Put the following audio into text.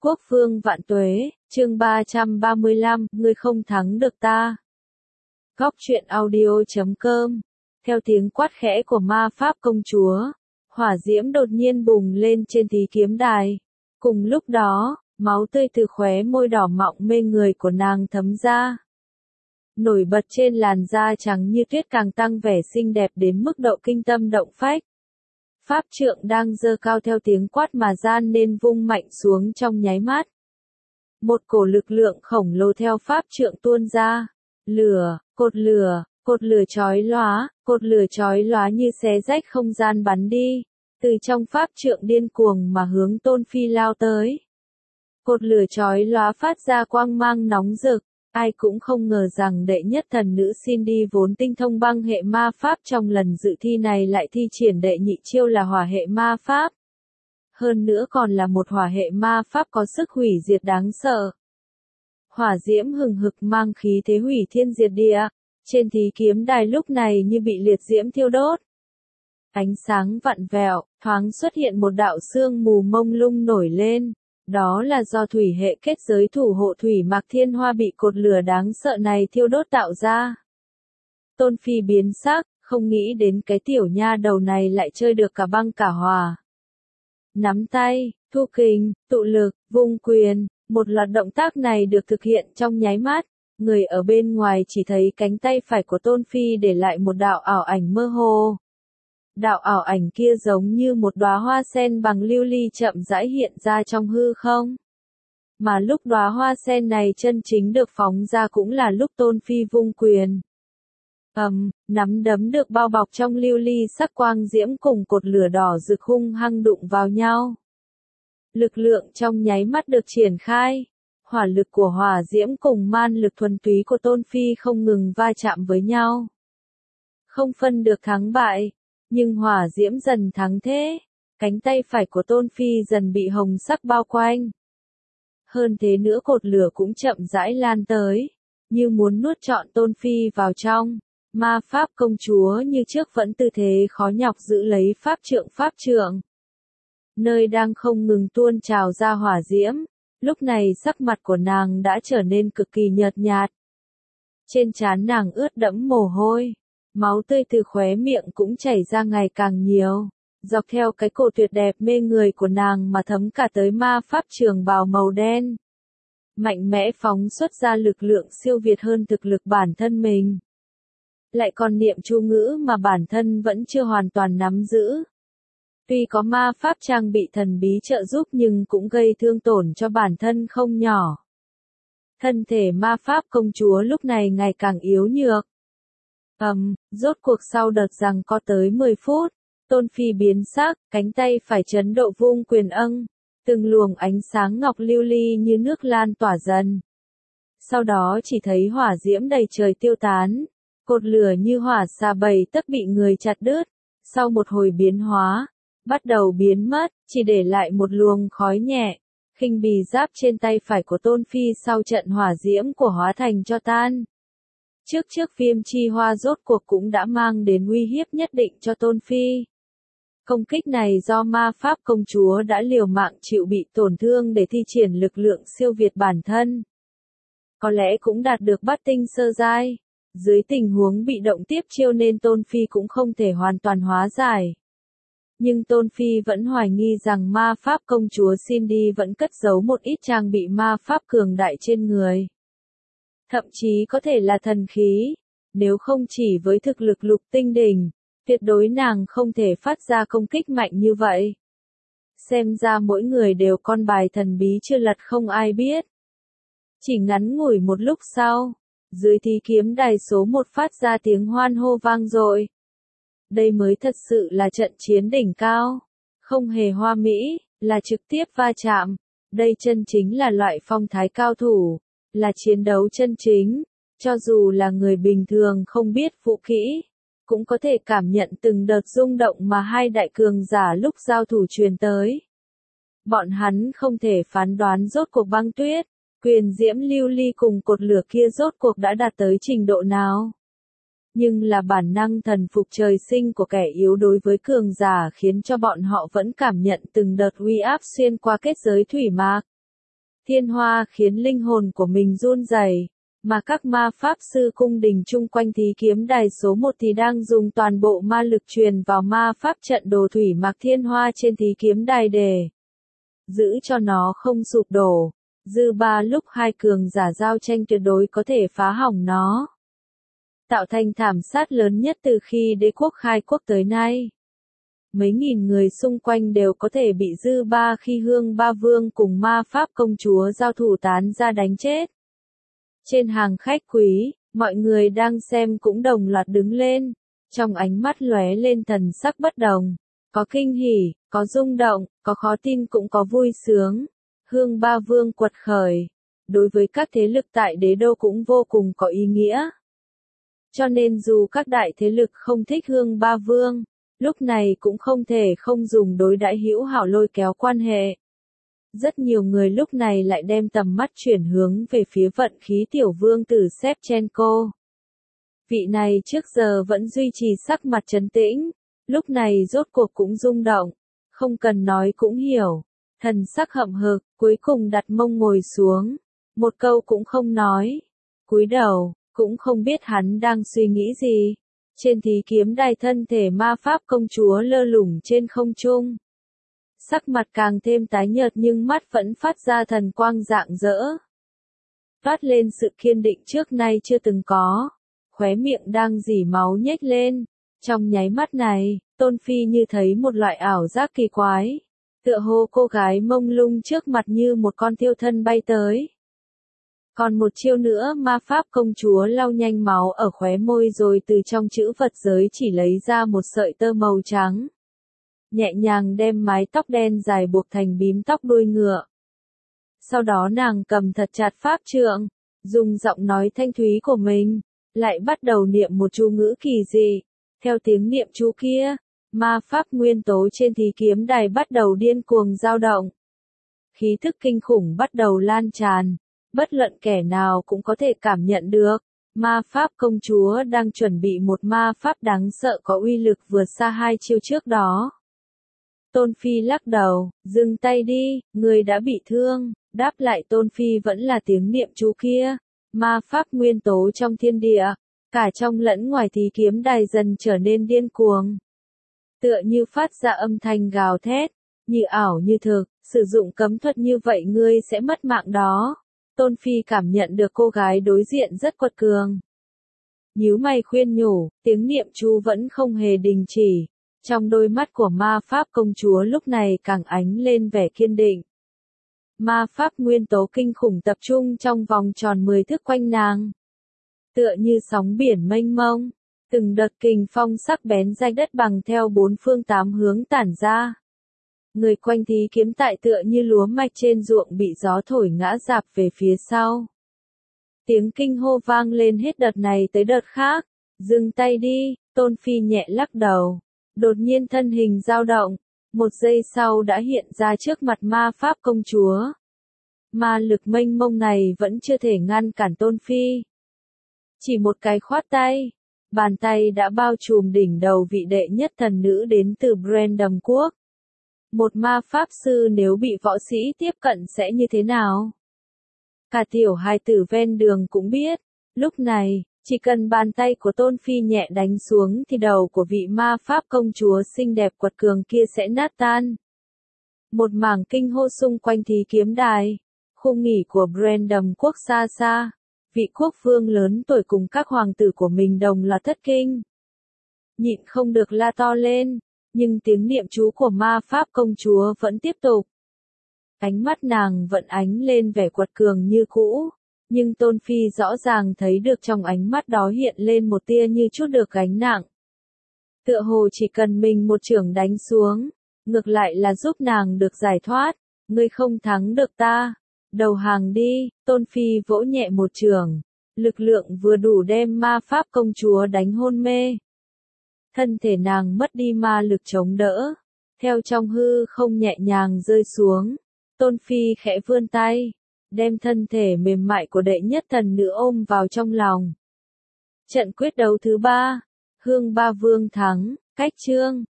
Quốc vương vạn tuế, chương 335, ngươi không thắng được ta. Góc truyện audio.com. Theo tiếng quát khẽ của ma pháp công chúa, hỏa diễm đột nhiên bùng lên trên thí kiếm đài. Cùng lúc đó, máu tươi từ khóe môi đỏ mọng mê người của nàng thấm ra. Nổi bật trên làn da trắng như tuyết càng tăng vẻ xinh đẹp đến mức độ kinh tâm động phách. Pháp trượng đang giơ cao theo tiếng quát mà gian nên vung mạnh xuống trong nháy mắt. Một cổ lực lượng khổng lồ theo pháp trượng tuôn ra. Lửa, cột lửa chói lóa như xé rách không gian bắn đi. Từ trong pháp trượng điên cuồng mà hướng Tôn Phi lao tới. Cột lửa chói lóa phát ra quang mang nóng rực. Ai cũng không ngờ rằng đệ nhất thần nữ Cindy vốn tinh thông băng hệ ma pháp trong lần dự thi này lại thi triển đệ nhị chiêu là hỏa hệ ma pháp. Hơn nữa còn là một hỏa hệ ma pháp có sức hủy diệt đáng sợ. Hỏa diễm hừng hực mang khí thế hủy thiên diệt địa, trên thí kiếm đài lúc này như bị liệt diễm thiêu đốt. Ánh sáng vặn vẹo, thoáng xuất hiện một đạo sương mù mông lung nổi lên. Đó là do thủy hệ kết giới thủ hộ thủy mạc thiên hoa bị cột lửa đáng sợ này thiêu đốt tạo ra. Tôn Phi biến sắc, không nghĩ đến cái tiểu nha đầu này lại chơi được cả băng cả hỏa. Nắm tay, thu kình, tụ lực, vung quyền, một loạt động tác này được thực hiện trong nháy mắt. Người ở bên ngoài chỉ thấy cánh tay phải của Tôn Phi để lại một đạo ảo ảnh mơ hồ. Đạo ảo ảnh kia giống như một đóa hoa sen bằng lưu ly chậm rãi hiện ra trong hư không. Mà lúc đóa hoa sen này chân chính được phóng ra cũng là lúc Tôn Phi vung quyền. Nắm đấm được bao bọc trong lưu ly sắc quang diễm cùng cột lửa đỏ rực hung hăng đụng vào nhau. Lực lượng trong nháy mắt được triển khai. Hỏa lực của hỏa diễm cùng man lực thuần túy của Tôn Phi không ngừng va chạm với nhau. Không phân được thắng bại. Nhưng hỏa diễm dần thắng thế, cánh tay phải của Tôn Phi dần bị hồng sắc bao quanh. Hơn thế nữa cột lửa cũng chậm rãi lan tới, như muốn nuốt trọn Tôn Phi vào trong. Ma pháp công chúa như trước vẫn tư thế khó nhọc giữ lấy pháp trượng. Nơi đang không ngừng tuôn trào ra hỏa diễm, lúc này sắc mặt của nàng đã trở nên cực kỳ nhợt nhạt. Trên trán nàng ướt đẫm mồ hôi. Máu tươi từ khóe miệng cũng chảy ra ngày càng nhiều, dọc theo cái cổ tuyệt đẹp mê người của nàng mà thấm cả tới ma pháp trường bào màu đen. Mạnh mẽ phóng xuất ra lực lượng siêu việt hơn thực lực bản thân mình. Lại còn niệm chú ngữ mà bản thân vẫn chưa hoàn toàn nắm giữ. Tuy có ma pháp trang bị thần bí trợ giúp nhưng cũng gây thương tổn cho bản thân không nhỏ. Thân thể ma pháp công chúa lúc này ngày càng yếu nhược. Rốt cuộc sau đợt rằng có tới 10 phút, Tôn Phi biến sắc, cánh tay phải chấn độ vung quyền từng luồng ánh sáng ngọc lưu ly như nước lan tỏa dần. Sau đó chỉ thấy hỏa diễm đầy trời tiêu tán, cột lửa như hỏa xà bầy tấc bị người chặt đứt, sau một hồi biến hóa, bắt đầu biến mất, chỉ để lại một luồng khói nhẹ, khinh bì giáp trên tay phải của Tôn Phi sau trận hỏa diễm của hóa thành tro tan. Trước viêm chi hoa rốt cuộc cũng đã mang đến uy hiếp nhất định cho Tôn Phi. Công kích này do ma pháp công chúa đã liều mạng chịu bị tổn thương để thi triển lực lượng siêu việt bản thân. Có lẽ cũng đạt được bát tinh sơ giai. Dưới tình huống bị động tiếp chiêu nên Tôn Phi cũng không thể hoàn toàn hóa giải. Nhưng Tôn Phi vẫn hoài nghi rằng ma pháp công chúa Cindy vẫn cất giấu một ít trang bị ma pháp cường đại trên người. Thậm chí có thể là thần khí, nếu không chỉ với thực lực lục tinh đỉnh, tuyệt đối nàng không thể phát ra công kích mạnh như vậy. Xem ra mỗi người đều con bài thần bí chưa lật không ai biết. Chỉ ngắn ngủi một lúc sau, dưới thí kiếm đài số 1 phát ra tiếng hoan hô vang dội. Đây mới thật sự là trận chiến đỉnh cao, không hề hoa mỹ, là trực tiếp va chạm. Đây chân chính là loại phong thái cao thủ. Là chiến đấu chân chính, cho dù là người bình thường không biết vũ kỹ, cũng có thể cảm nhận từng đợt rung động mà hai đại cường giả lúc giao thủ truyền tới. Bọn hắn không thể phán đoán rốt cuộc băng tuyết, quyền diễm lưu ly cùng cột lửa kia rốt cuộc đã đạt tới trình độ nào. Nhưng là bản năng thần phục trời sinh của kẻ yếu đối với cường giả khiến cho bọn họ vẫn cảm nhận từng đợt uy áp xuyên qua kết giới thủy mạc. thiên hoa khiến linh hồn của mình run rẩy, mà các ma pháp sư cung đình chung quanh thí kiếm đài số 1 thì đang dùng toàn bộ ma lực truyền vào ma pháp trận đồ thủy mặc thiên hoa trên thí kiếm đài để giữ cho nó không sụp đổ. Dư ba lúc hai cường giả giao tranh tuyệt đối có thể phá hỏng nó, tạo thành thảm sát lớn nhất từ khi đế quốc khai quốc tới nay. Mấy nghìn người xung quanh đều có thể bị dư ba khi Hương Ba Vương cùng ma pháp công chúa giao thủ tán ra đánh chết. Trên hàng khách quý, mọi người đang xem cũng đồng loạt đứng lên, trong ánh mắt lóe lên thần sắc bất đồng, có kinh hỉ, có rung động, có khó tin cũng có vui sướng. Hương Ba Vương quật khởi, đối với các thế lực tại đế đô cũng vô cùng có ý nghĩa. Cho nên dù các đại thế lực không thích Hương Ba Vương, lúc này cũng không thể không dùng đối đãi hữu hảo lôi kéo quan hệ. Rất nhiều người lúc này lại đem tầm mắt chuyển hướng về phía vận khí tiểu vương tử Shevchenko. Vị này trước giờ vẫn duy trì sắc mặt trấn tĩnh, lúc này rốt cuộc cũng rung động, không cần nói cũng hiểu, thần sắc hậm hực, cuối cùng đặt mông ngồi xuống, một câu cũng không nói, cúi đầu, cũng không biết hắn đang suy nghĩ gì. Trên thí kiếm đài thân thể ma pháp công chúa lơ lửng trên không trung. Sắc mặt càng thêm tái nhợt nhưng mắt vẫn phát ra thần quang rạng rỡ. Toát lên sự kiên định trước nay chưa từng có. Khóe miệng đang rỉ máu nhếch lên. Trong nháy mắt này, Tôn Phi như thấy một loại ảo giác kỳ quái. Tựa hồ cô gái mông lung trước mặt như một con thiêu thân bay tới. Còn một chiêu nữa ma pháp công chúa lau nhanh máu ở khóe môi rồi từ trong chữ vật giới chỉ lấy ra một sợi tơ màu trắng. Nhẹ nhàng đem mái tóc đen dài buộc thành bím tóc đuôi ngựa. Sau đó nàng cầm thật chặt pháp trượng, dùng giọng nói thanh thúy của mình, lại bắt đầu niệm một chú ngữ kỳ dị. Theo tiếng niệm chú kia, ma pháp nguyên tố trên thí kiếm đài bắt đầu điên cuồng dao động. Khí thức kinh khủng bắt đầu lan tràn. Bất luận kẻ nào cũng có thể cảm nhận được, ma pháp công chúa đang chuẩn bị một ma pháp đáng sợ có uy lực vượt xa hai chiêu trước đó. Tôn Phi lắc đầu, dừng tay đi, người đã bị thương, đáp lại Tôn Phi vẫn là tiếng niệm chú kia, ma pháp nguyên tố trong thiên địa, cả trong lẫn ngoài thí kiếm đài dần trở nên điên cuồng. Tựa như phát ra âm thanh gào thét, như ảo như thực, sử dụng cấm thuật như vậy ngươi sẽ mất mạng đó. Tôn Phi cảm nhận được cô gái đối diện rất quật cường. Nhíu mày khuyên nhủ, tiếng niệm chú vẫn không hề đình chỉ. Trong đôi mắt của ma pháp công chúa lúc này càng ánh lên vẻ kiên định. Ma pháp nguyên tố kinh khủng tập trung trong vòng tròn 10 thước quanh nàng. Tựa như sóng biển mênh mông, từng đợt kình phong sắc bén rạch đất bằng theo bốn phương tám hướng tản ra. Người quanh thí kiếm tại tựa như lúa mạch trên ruộng bị gió thổi ngã rạp về phía sau. Tiếng kinh hô vang lên hết đợt này tới đợt khác. Dừng tay đi, Tôn Phi nhẹ lắc đầu. Đột nhiên thân hình dao động. Một giây sau đã hiện ra trước mặt ma pháp công chúa. Ma lực mênh mông này vẫn chưa thể ngăn cản Tôn Phi. Chỉ một cái khoát tay. Bàn tay đã bao trùm đỉnh đầu vị đệ nhất thần nữ đến từ Brandom Quốc. Một ma pháp sư nếu bị võ sĩ tiếp cận sẽ như thế nào? Cả tiểu hài tử ven đường cũng biết, lúc này, chỉ cần bàn tay của Tôn Phi nhẹ đánh xuống thì đầu của vị ma pháp công chúa xinh đẹp quật cường kia sẽ nát tan. Một mảng kinh hô xung quanh thí kiếm đài, khung nghỉ của Brandom Quốc xa xa, vị quốc vương lớn tuổi cùng các hoàng tử của mình đồng loạt thất kinh. Nhịn không được la to lên. Nhưng tiếng niệm chú của ma pháp công chúa vẫn tiếp tục. Ánh mắt nàng vẫn ánh lên vẻ quật cường như cũ, nhưng Tôn Phi rõ ràng thấy được trong ánh mắt đó hiện lên một tia như chút được gánh nặng. Tựa hồ chỉ cần mình một chưởng đánh xuống, ngược lại là giúp nàng được giải thoát, ngươi không thắng được ta, đầu hàng đi, Tôn Phi vỗ nhẹ một chưởng, lực lượng vừa đủ đem ma pháp công chúa đánh hôn mê. Thân thể nàng mất đi ma lực chống đỡ, theo trong hư không nhẹ nhàng rơi xuống. Tôn Phi khẽ vươn tay, đem thân thể mềm mại của đệ nhất thần nữ ôm vào trong lòng. Trận quyết đấu thứ 3, Hương Ba Vương thắng, cách chương.